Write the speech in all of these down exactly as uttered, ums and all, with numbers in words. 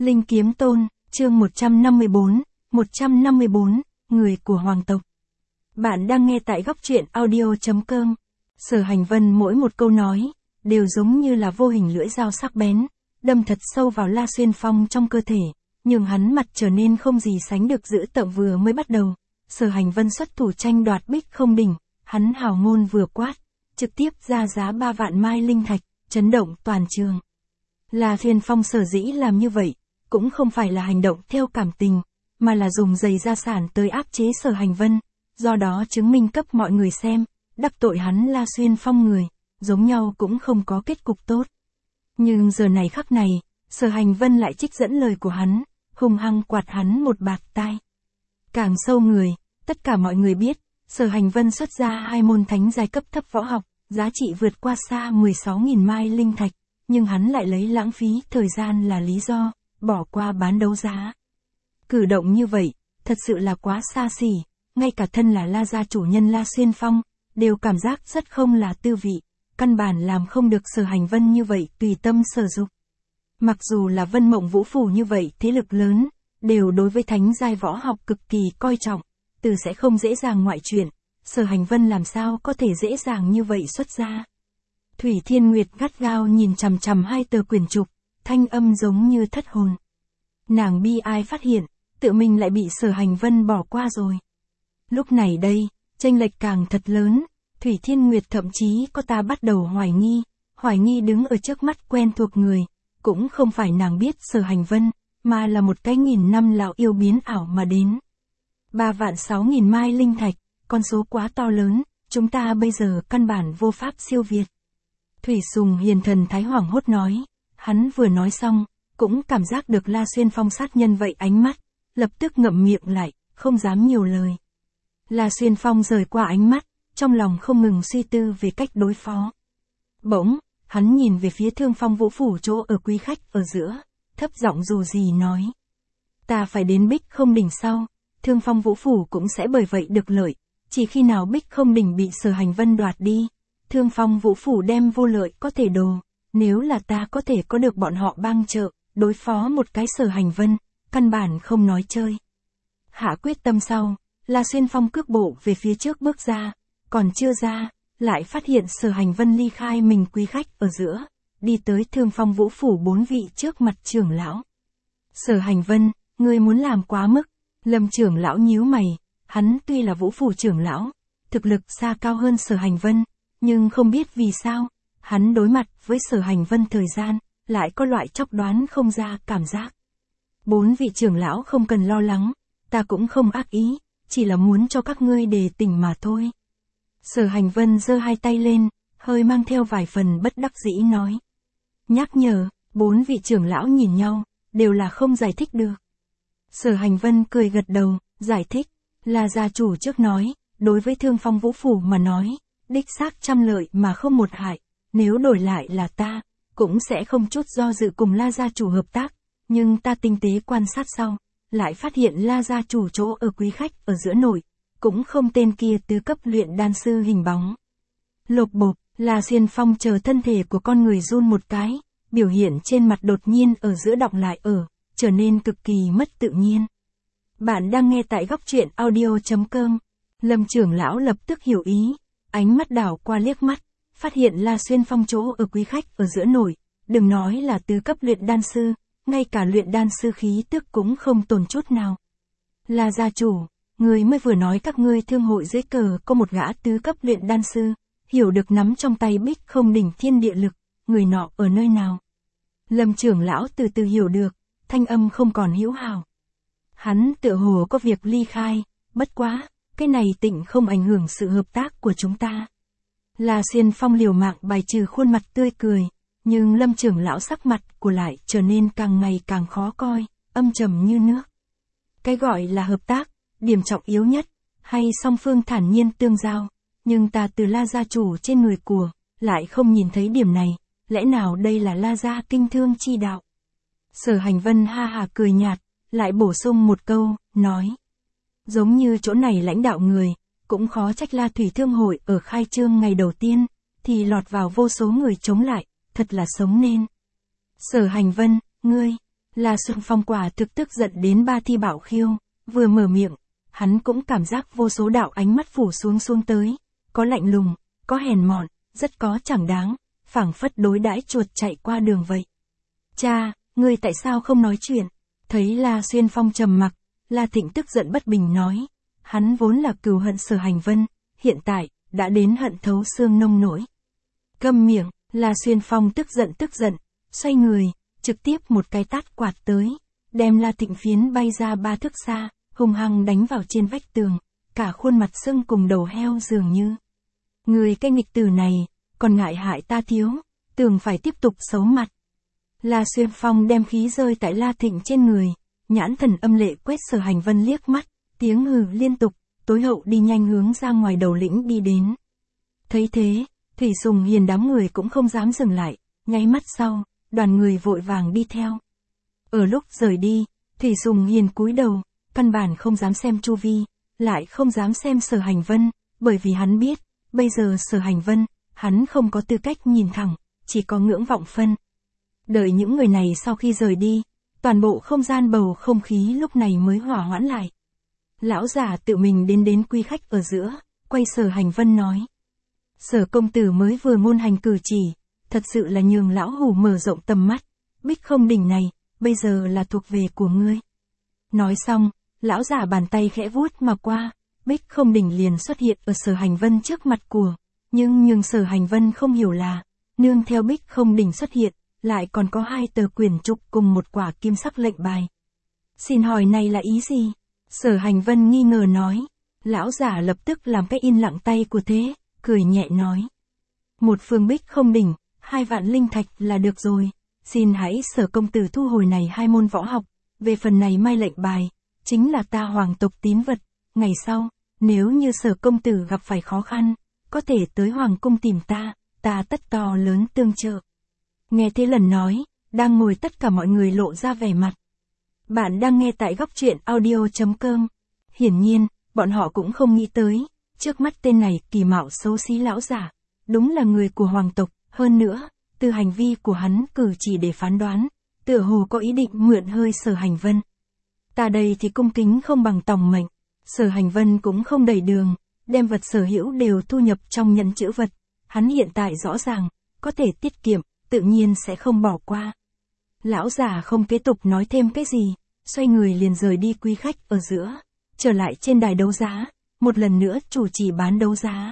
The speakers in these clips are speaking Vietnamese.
Linh Kiếm Tôn, chương một trăm năm mươi bốn, một trăm năm mươi bốn, người của hoàng tộc. Bạn đang nghe tại góc truyện audio chấm com. Sở Hành Vân mỗi một câu nói, đều giống như là vô hình lưỡi dao sắc bén, đâm thật sâu vào La Xuyên Phong trong cơ thể, nhưng hắn mặt trở nên không gì sánh được dữ tợn. Vừa mới bắt đầu, Sở Hành Vân xuất thủ tranh đoạt Bích Không Đỉnh, hắn hào ngôn vừa quát, trực tiếp ra giá ba vạn mai linh thạch, chấn động toàn trường. La Xuyên Phong sở dĩ làm như vậy, cũng không phải là hành động theo cảm tình, mà là dùng giày gia sản tới áp chế Sở Hành Vân, do đó chứng minh cấp mọi người xem, đắc tội hắn La Xuyên Phong người, giống nhau cũng không có kết cục tốt. Nhưng giờ này khắc này, Sở Hành Vân lại trích dẫn lời của hắn, hung hăng quạt hắn một bạt tai. Càng sâu người, tất cả mọi người biết, Sở Hành Vân xuất ra hai môn thánh giai cấp thấp võ học, giá trị vượt qua xa mười sáu nghìn mai linh thạch, nhưng hắn lại lấy lãng phí thời gian là lý do, bỏ qua bán đấu giá. Cử động như vậy, thật sự là quá xa xỉ, ngay cả thân là La gia chủ nhân La Xuyên Phong, đều cảm giác rất không là tư vị, căn bản làm không được Sở Hành Vân như vậy tùy tâm sở dục. Mặc dù là Vân Mộng Vũ Phủ như vậy thế lực lớn, đều đối với thánh giai võ học cực kỳ coi trọng, từ sẽ không dễ dàng ngoại chuyện, Sở Hành Vân làm sao có thể dễ dàng như vậy xuất ra. Thủy Thiên Nguyệt gắt gao nhìn chằm chằm hai tờ quyển trục, thanh âm giống như thất hồn. Nàng bi ai phát hiện, tự mình lại bị Sở Hành Vân bỏ qua rồi. Lúc này đây, chênh lệch càng thật lớn, Thủy Thiên Nguyệt thậm chí có ta bắt đầu hoài nghi, hoài nghi đứng ở trước mắt quen thuộc người, cũng không phải nàng biết Sở Hành Vân, mà là một cái nghìn năm lão yêu biến ảo mà đến. Ba vạn sáu nghìn mai linh thạch, con số quá to lớn, chúng ta bây giờ căn bản vô pháp siêu việt. Thủy Sùng Hiền thần thái hoảng hốt nói, hắn vừa nói xong, cũng cảm giác được La Xuyên Phong sát nhân vậy ánh mắt, lập tức ngậm miệng lại, không dám nhiều lời. La Xuyên Phong rời qua ánh mắt, trong lòng không ngừng suy tư về cách đối phó. Bỗng, hắn nhìn về phía Thương Phong Vũ Phủ chỗ ở quý khách ở giữa, thấp giọng dù gì nói. Ta phải đến Bích Không Đỉnh sau, Thương Phong Vũ Phủ cũng sẽ bởi vậy được lợi, chỉ khi nào Bích Không Đỉnh bị Sở Hành Vân đoạt đi, Thương Phong Vũ Phủ đem vô lợi có thể đồ, nếu là ta có thể có được bọn họ bang trợ, đối phó một cái Sở Hành Vân, căn bản không nói chơi. Hạ quyết tâm sau, La Xuyên Phong cước bộ về phía trước bước ra, còn chưa ra, lại phát hiện Sở Hành Vân ly khai mình quý khách ở giữa, đi tới Thương Phong Vũ Phủ bốn vị trước mặt trưởng lão. Sở Hành Vân, ngươi muốn làm quá mức. Lâm trưởng lão nhíu mày, hắn tuy là Vũ Phủ trưởng lão, thực lực xa cao hơn Sở Hành Vân, nhưng không biết vì sao, hắn đối mặt với Sở Hành Vân thời gian, lại có loại chóc đoán không ra cảm giác. Bốn vị trưởng lão không cần lo lắng, ta cũng không ác ý, chỉ là muốn cho các ngươi đề tỉnh mà thôi. Sở Hành Vân giơ hai tay lên, hơi mang theo vài phần bất đắc dĩ nói. Nhắc nhở, bốn vị trưởng lão nhìn nhau, đều là không giải thích được. Sở Hành Vân cười gật đầu, giải thích, là gia chủ trước nói, đối với Thương Phong Vũ Phủ mà nói, đích xác trăm lợi mà không một hại, nếu đổi lại là ta, cũng sẽ không chút do dự cùng La gia chủ hợp tác, nhưng ta tinh tế quan sát sau, lại phát hiện La gia chủ chỗ ở quý khách ở giữa nổi, cũng không tên kia tứ cấp luyện đan sư hình bóng. Lột bột, La Xuyên Phong chờ thân thể của con người run một cái, biểu hiện trên mặt đột nhiên ở giữa đọng lại ở, trở nên cực kỳ mất tự nhiên. Bạn đang nghe tại góc truyện audio chấm com. Lâm trưởng lão lập tức hiểu ý, ánh mắt đảo qua liếc mắt, phát hiện La Xuyên Phong chỗ ở quý khách ở giữa nổi, đừng nói là tứ cấp luyện đan sư, ngay cả luyện đan sư khí tức cũng không tồn chút nào. La gia chủ, người mới vừa nói các ngươi thương hội dưới cờ có một gã tứ cấp luyện đan sư, hiểu được nắm trong tay Bích Không Đỉnh thiên địa lực, người nọ ở nơi nào? Lâm trưởng lão từ từ hiểu được, thanh âm không còn hữu hào. Hắn tựa hồ có việc ly khai, bất quá, cái này tịnh không ảnh hưởng sự hợp tác của chúng ta. La Xuyên Phong liều mạng bài trừ khuôn mặt tươi cười, nhưng Lâm trưởng lão sắc mặt của lại trở nên càng ngày càng khó coi, âm trầm như nước. Cái gọi là hợp tác, điểm trọng yếu nhất, hay song phương thản nhiên tương giao, nhưng ta từ La gia chủ trên người của, lại không nhìn thấy điểm này, lẽ nào đây là La gia kinh thương chi đạo? Sở Hành Vân ha hà cười nhạt, lại bổ sung một câu, nói. Giống như chỗ này lãnh đạo người, cũng khó trách La Thủy Thương hội ở khai trương ngày đầu tiên, thì lọt vào vô số người chống lại, thật là sống nên. Sở Hành Vân, ngươi, La Xuân Phong quả thực tức giận đến ba thi bảo khiêu, vừa mở miệng, hắn cũng cảm giác vô số đạo ánh mắt phủ xuống xuống tới, có lạnh lùng, có hèn mọn, rất có chẳng đáng, phảng phất đối đãi chuột chạy qua đường vậy. Cha, ngươi tại sao không nói chuyện? Thấy La Xuyên Phong trầm mặc, La Thịnh tức giận bất bình nói, hắn vốn là cừu hận Sở Hành Vân, hiện tại, đã đến hận thấu xương nông nỗi. Câm miệng, La Xuyên Phong tức giận tức giận, xoay người, trực tiếp một cái tát quạt tới, đem La Thịnh phiến bay ra ba thước xa, hung hăng đánh vào trên vách tường, cả khuôn mặt sưng cùng đầu heo dường như. Người cái nghịch tử này, còn ngại hại ta thiếu, tưởng phải tiếp tục xấu mặt. La Xuyên Phong đem khí rơi tại La Thịnh trên người, nhãn thần âm lệ quét Sở Hành Vân liếc mắt, tiếng hừ liên tục, tối hậu đi nhanh hướng ra ngoài đầu lĩnh đi đến. Thấy thế, Thủy Sùng Hiền đám người cũng không dám dừng lại, nháy mắt sau, đoàn người vội vàng đi theo. Ở lúc rời đi, Thủy Sùng Hiền cúi đầu, căn bản không dám xem chu vi, lại không dám xem Sở Hành Vân, bởi vì hắn biết, bây giờ Sở Hành Vân, hắn không có tư cách nhìn thẳng, chỉ có ngưỡng vọng phân. Đợi những người này sau khi rời đi, toàn bộ không gian bầu không khí lúc này mới hòa hoãn lại. Lão giả tự mình đến đến quy khách ở giữa, quay Sở Hành Vân nói. Sở công tử mới vừa ngôn hành cử chỉ, thật sự là nhường lão hủ mở rộng tầm mắt, Bích Không Đỉnh này, bây giờ là thuộc về của ngươi. Nói xong, lão giả bàn tay khẽ vuốt mà qua, Bích Không Đỉnh liền xuất hiện ở Sở Hành Vân trước mặt của, nhưng nhường Sở Hành Vân không hiểu là, nương theo Bích Không Đỉnh xuất hiện, lại còn có hai tờ quyển trục cùng một quả kim sắc lệnh bài. Xin hỏi này là ý gì? Sở Hành Vân nghi ngờ nói, lão giả lập tức làm cái in lặng tay của thế, cười nhẹ nói. Một phương Bích Không Đỉnh, hai vạn linh thạch là được rồi, xin hãy Sở công tử thu hồi này hai môn võ học, về phần này mai lệnh bài, chính là ta hoàng tộc tín vật, ngày sau, nếu như Sở công tử gặp phải khó khăn, có thể tới hoàng cung tìm ta, ta tất to lớn tương trợ. Nghe thế lần nói, đang ngồi tất cả mọi người lộ ra vẻ mặt. Bạn đang nghe tại góc truyện audio chấm com. Hiển nhiên, bọn họ cũng không nghĩ tới, trước mắt tên này kỳ mạo xấu xí lão giả, đúng là người của hoàng tộc, hơn nữa, từ hành vi của hắn cử chỉ để phán đoán, tựa hồ có ý định mượn hơi Sở Hành Vân. Ta đây thì cung kính không bằng tòng mệnh, Sở Hành Vân cũng không đẩy đường, đem vật sở hữu đều thu nhập trong nhẫn chữ vật, hắn hiện tại rõ ràng, có thể tiết kiệm, tự nhiên sẽ không bỏ qua. Lão giả không kế tục nói thêm cái gì, xoay người liền rời đi quy khách ở giữa, trở lại trên đài đấu giá, một lần nữa chủ trì bán đấu giá.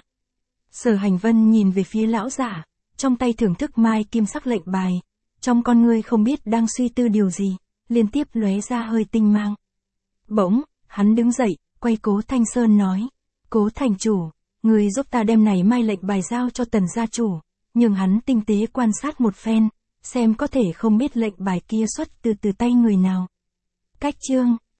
Sở Hành Vân nhìn về phía lão giả, trong tay thưởng thức mai kim sắc lệnh bài, trong con ngươi không biết đang suy tư điều gì, liên tiếp lóe ra hơi tinh mang. Bỗng, hắn đứng dậy, quay Cố Thanh Sơn nói, Cố thành chủ, người giúp ta đem này mai lệnh bài giao cho Tần gia chủ, nhưng hắn tinh tế quan sát một phen, xem có thể không biết lệnh bài kia xuất từ từ tay người nào. Cách chương